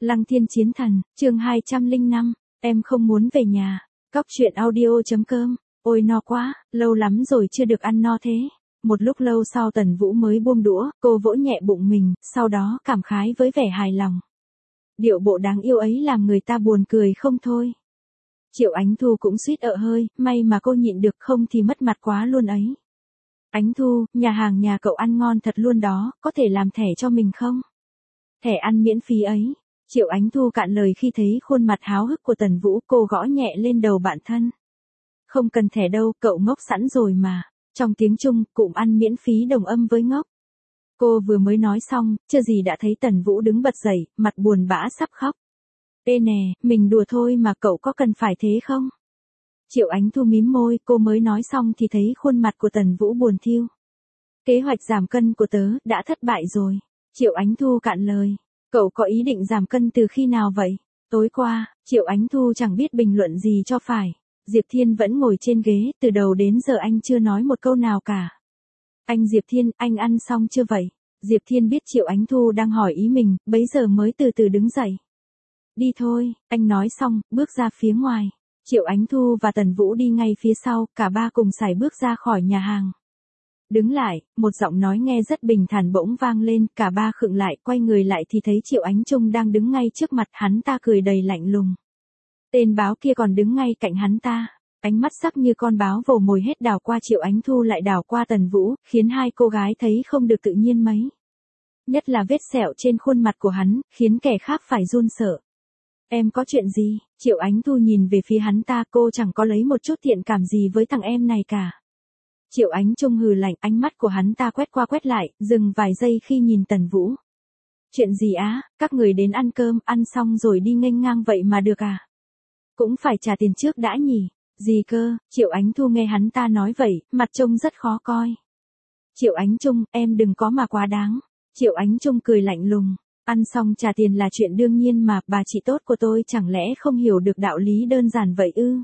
Lăng Thiên Chiến Thần, chương 205, em không muốn về nhà. Cóc truyện audio.com, ôi no quá, lâu lắm rồi chưa được ăn no thế. Một lúc lâu sau Tần Vũ mới buông đũa, cô vỗ nhẹ bụng mình, sau đó cảm khái với vẻ hài lòng. Điệu bộ đáng yêu ấy làm người ta buồn cười không thôi. Triệu Ánh Thu cũng suýt ợ hơi, may mà cô nhịn được, không thì mất mặt quá luôn ấy. Ánh Thu, nhà hàng nhà cậu ăn ngon thật luôn đó, có thể làm thẻ cho mình không? Thẻ ăn miễn phí ấy. Triệu Ánh Thu cạn lời khi thấy khuôn mặt háo hức của Tần Vũ, cô gõ nhẹ lên đầu bạn thân. Không cần thẻ đâu, cậu ngốc sẵn rồi mà. Trong tiếng Trung, cụm ăn miễn phí đồng âm với ngốc. Cô vừa mới nói xong, chưa gì đã thấy Tần Vũ đứng bật dậy, mặt buồn bã sắp khóc. Ê nè, mình đùa thôi mà cậu có cần phải thế không? Triệu Ánh Thu mím môi, cô mới nói xong thì thấy khuôn mặt của Tần Vũ buồn thiu. Kế hoạch giảm cân của tớ đã thất bại rồi. Triệu Ánh Thu cạn lời. Cậu có ý định giảm cân từ khi nào vậy? Tối qua, Triệu Ánh Thu chẳng biết bình luận gì cho phải. Diệp Thiên vẫn ngồi trên ghế, từ đầu đến giờ anh chưa nói một câu nào cả. Anh Diệp Thiên, anh ăn xong chưa vậy? Diệp Thiên biết Triệu Ánh Thu đang hỏi ý mình, bấy giờ mới từ từ đứng dậy. Đi thôi, anh nói xong, bước ra phía ngoài. Triệu Ánh Thu và Tần Vũ đi ngay phía sau, cả ba cùng sải bước ra khỏi nhà hàng. Đứng lại, một giọng nói nghe rất bình thản bỗng vang lên, cả ba khựng lại, quay người lại thì thấy Triệu Ánh Trung đang đứng ngay trước mặt hắn ta, cười đầy lạnh lùng. Tên báo kia còn đứng ngay cạnh hắn ta, ánh mắt sắc như con báo vồ mồi hết đảo qua Triệu Ánh Thu lại đảo qua Tần Vũ, khiến hai cô gái thấy không được tự nhiên mấy. Nhất là vết sẹo trên khuôn mặt của hắn, khiến kẻ khác phải run sợ. Em có chuyện gì? Triệu Ánh Thu nhìn về phía hắn ta, cô chẳng có lấy một chút thiện cảm gì với thằng em này cả. Triệu Ánh Trung hừ lạnh, ánh mắt của hắn ta quét qua quét lại, dừng vài giây khi nhìn Tần Vũ. Chuyện gì á, các người đến ăn cơm, ăn xong rồi đi nghênh ngang vậy mà được à? Cũng phải trả tiền trước đã nhỉ? Gì cơ? Triệu Ánh Thu nghe hắn ta nói vậy, mặt trông rất khó coi. Triệu Ánh Trung, em đừng có mà quá đáng. Triệu Ánh Trung cười lạnh lùng. Ăn xong trả tiền là chuyện đương nhiên mà, bà chị tốt của tôi chẳng lẽ không hiểu được đạo lý đơn giản vậy ư?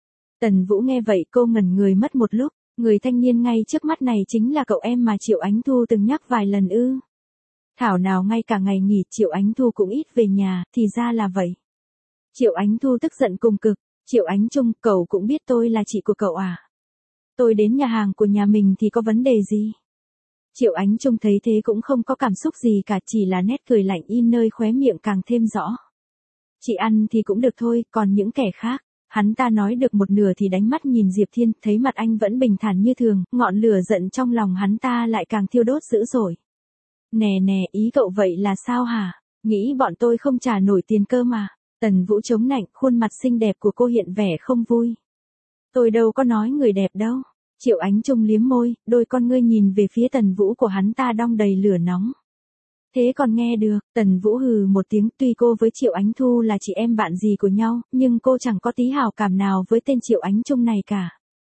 Tần Vũ nghe vậy cô ngẩn người mất một lúc, người thanh niên ngay trước mắt này chính là cậu em mà Triệu Ánh Thu từng nhắc vài lần ư? Thảo nào ngay cả ngày nghỉ Triệu Ánh Thu cũng ít về nhà, thì ra là vậy. Triệu Ánh Thu tức giận cùng cực, Triệu Ánh Trung, cậu cũng biết tôi là chị của cậu à? Tôi đến nhà hàng của nhà mình thì có vấn đề gì? Triệu Ánh Trung thấy thế cũng không có cảm xúc gì cả, chỉ là nét cười lạnh in nơi khóe miệng càng thêm rõ. Chị ăn thì cũng được thôi, còn những kẻ khác. Hắn ta nói được một nửa thì đánh mắt nhìn Diệp Thiên, thấy mặt anh vẫn bình thản như thường, ngọn lửa giận trong lòng hắn ta lại càng thiêu đốt dữ dội. Nè nè, ý cậu vậy là sao hả? Nghĩ bọn tôi không trả nổi tiền cơ mà. Tần Vũ chống nạnh, khuôn mặt xinh đẹp của cô hiện vẻ không vui. Tôi đâu có nói người đẹp đâu. Triệu Ánh Trung liếm môi, đôi con ngươi nhìn về phía Tần Vũ của hắn ta đong đầy lửa nóng. Thế còn nghe được, Tần Vũ hừ một tiếng, tuy cô với Triệu Ánh Thu là chị em bạn gì của nhau, nhưng cô chẳng có tí hảo cảm nào với tên Triệu Ánh Trung này cả.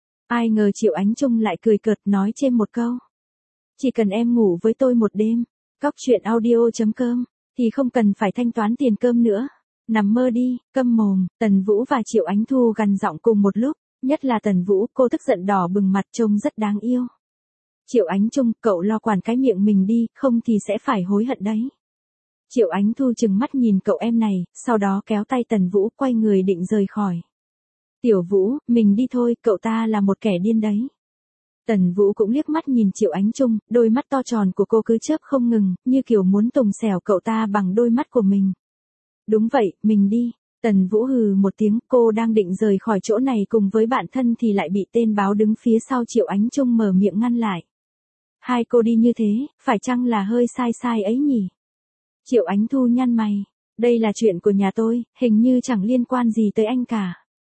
Ai ngờ Triệu Ánh Trung lại cười cợt nói trên một câu. Chỉ cần em ngủ với tôi một đêm, cóc truyện audio.com, thì không cần phải thanh toán tiền cơm nữa. Nằm mơ đi, câm mồm. Tần Vũ và Triệu Ánh Thu gằn giọng cùng một lúc, nhất là Tần Vũ, cô tức giận đỏ bừng mặt trông rất đáng yêu. Triệu Ánh Trung, cậu lo quản cái miệng mình đi, không thì sẽ phải hối hận đấy. Triệu Ánh Thu trừng mắt nhìn cậu em này, sau đó kéo tay Tần Vũ quay người định rời khỏi. Tiểu Vũ, mình đi thôi, cậu ta là một kẻ điên đấy. Tần Vũ cũng liếc mắt nhìn Triệu Ánh Trung, đôi mắt to tròn của cô cứ chớp không ngừng, như kiểu muốn tùng xẻo cậu ta bằng đôi mắt của mình. Đúng vậy, mình đi. Tần Vũ hừ một tiếng, cô đang định rời khỏi chỗ này cùng với bạn thân thì lại bị tên báo đứng phía sau Triệu Ánh Trung mở miệng ngăn lại. Hai cô đi như thế, phải chăng là hơi sai sai ấy nhỉ? Triệu Ánh Thu nhăn mày. Đây là chuyện của nhà tôi, hình như chẳng liên quan gì tới anh cả.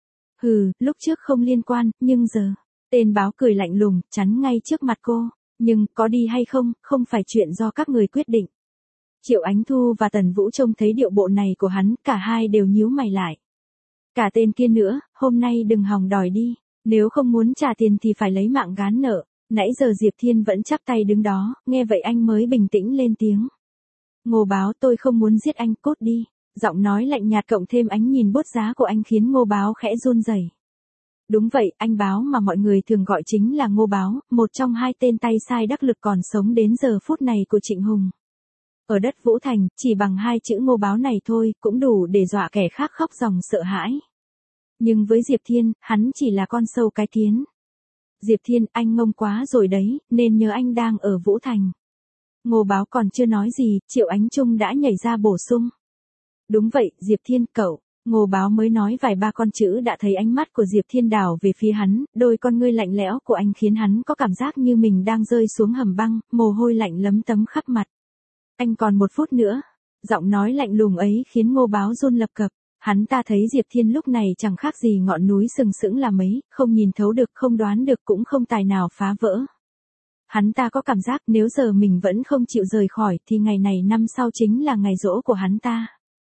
Hừ, lúc trước không liên quan, nhưng giờ. Tên báo cười lạnh lùng, chắn ngay trước mặt cô. Nhưng, có đi hay không, không phải chuyện do các người quyết định. Triệu Ánh Thu và Tần Vũ trông thấy điệu bộ này của hắn, cả hai đều nhíu mày lại. Cả tên kia nữa, hôm nay đừng hòng đòi đi. Nếu không muốn trả tiền thì phải lấy mạng gán nợ. Nãy giờ Diệp Thiên vẫn chắp tay đứng đó, nghe vậy anh mới bình tĩnh lên tiếng. Ngô Báo, tôi không muốn giết anh, cút đi. Giọng nói lạnh nhạt cộng thêm ánh nhìn bút giá của anh khiến Ngô Báo khẽ run rẩy. Đúng vậy, anh Báo mà mọi người thường gọi chính là Ngô Báo, một trong hai tên tay sai đắc lực còn sống đến giờ phút này của Trịnh Hùng. Ở đất Vũ Thành, chỉ bằng hai chữ Ngô Báo này thôi, cũng đủ để dọa kẻ khác khóc ròng sợ hãi. Nhưng với Diệp Thiên, hắn chỉ là con sâu cái kiến. Diệp Thiên, anh ngông quá rồi đấy, nên nhớ anh đang ở Vũ Thành. Ngô Báo còn chưa nói gì, Triệu Ánh Trung đã nhảy ra bổ sung. Đúng vậy, Diệp Thiên, cậu. Ngô Báo mới nói vài ba con chữ đã thấy ánh mắt của Diệp Thiên đảo về phía hắn, đôi con ngươi lạnh lẽo của anh khiến hắn có cảm giác như mình đang rơi xuống hầm băng, mồ hôi lạnh lấm tấm khắp mặt. Anh còn 1 phút nữa. Giọng nói lạnh lùng ấy khiến Ngô Báo run lập cập. Hắn ta thấy Diệp Thiên lúc này chẳng khác gì ngọn núi sừng sững là mấy, không nhìn thấu được, không đoán được, cũng không tài nào phá vỡ. Hắn ta có cảm giác nếu giờ mình vẫn không chịu rời khỏi thì ngày này năm sau chính là ngày giỗ của hắn ta.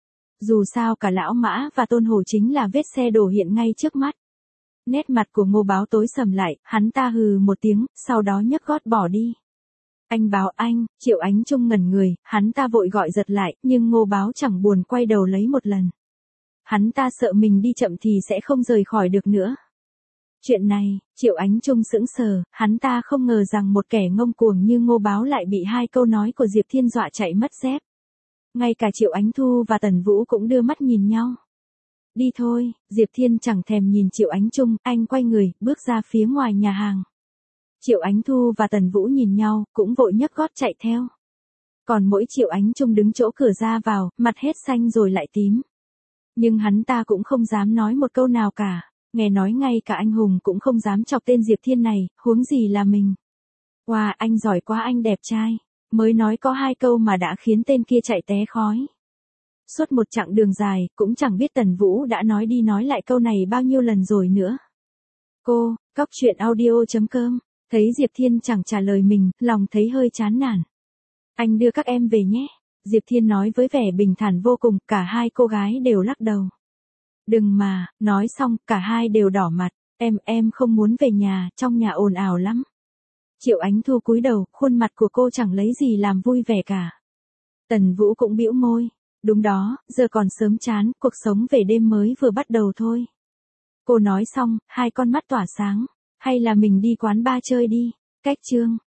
Dù sao cả Lão Mã và Tôn Hổ chính là vết xe đổ hiện ngay trước mắt. Nét mặt của Ngô Báo tối sầm lại, hắn ta hừ một tiếng, sau đó nhấc gót bỏ đi. Anh Báo anh, Triệu Ánh Trung ngẩn người, hắn ta vội gọi giật lại, nhưng Ngô Báo chẳng buồn quay đầu lấy một lần. Hắn ta sợ mình đi chậm thì sẽ không rời khỏi được nữa. Chuyện này, Triệu Ánh Trung sững sờ, hắn ta không ngờ rằng một kẻ ngông cuồng như Ngô Báo lại bị hai câu nói của Diệp Thiên dọa chạy mất dép. Ngay cả Triệu Ánh Thu và Tần Vũ cũng đưa mắt nhìn nhau. Đi thôi, Diệp Thiên chẳng thèm nhìn Triệu Ánh Trung, anh quay người, bước ra phía ngoài nhà hàng. Triệu Ánh Thu và Tần Vũ nhìn nhau, cũng vội nhấc gót chạy theo. Còn mỗi Triệu Ánh Trung đứng chỗ cửa ra vào, mặt hết xanh rồi lại tím. Nhưng hắn ta cũng không dám nói một câu nào cả, nghe nói ngay cả anh hùng cũng không dám chọc tên Diệp Thiên này, huống gì là mình. Wow, anh giỏi quá, anh đẹp trai. Mới nói có 2 câu mà đã khiến tên kia chạy té khói. Suốt một chặng đường dài, cũng chẳng biết Tần Vũ đã nói đi nói lại câu này bao nhiêu lần rồi nữa. Cô, coctruyện.audio.com, thấy Diệp Thiên chẳng trả lời mình, lòng thấy hơi chán nản. Anh đưa các em về nhé. Diệp Thiên nói với vẻ bình thản vô cùng, cả hai cô gái đều lắc đầu. Đừng mà, nói xong, cả hai đều đỏ mặt. Em không muốn về nhà, trong nhà ồn ào lắm. Triệu Ánh Thu cúi đầu, khuôn mặt của cô chẳng lấy gì làm vui vẻ cả. Tần Vũ cũng bĩu môi. Đúng đó, giờ còn sớm chán, cuộc sống về đêm mới vừa bắt đầu thôi. Cô nói xong, hai con mắt tỏa sáng. Hay là mình đi quán bar chơi đi. Cách chương.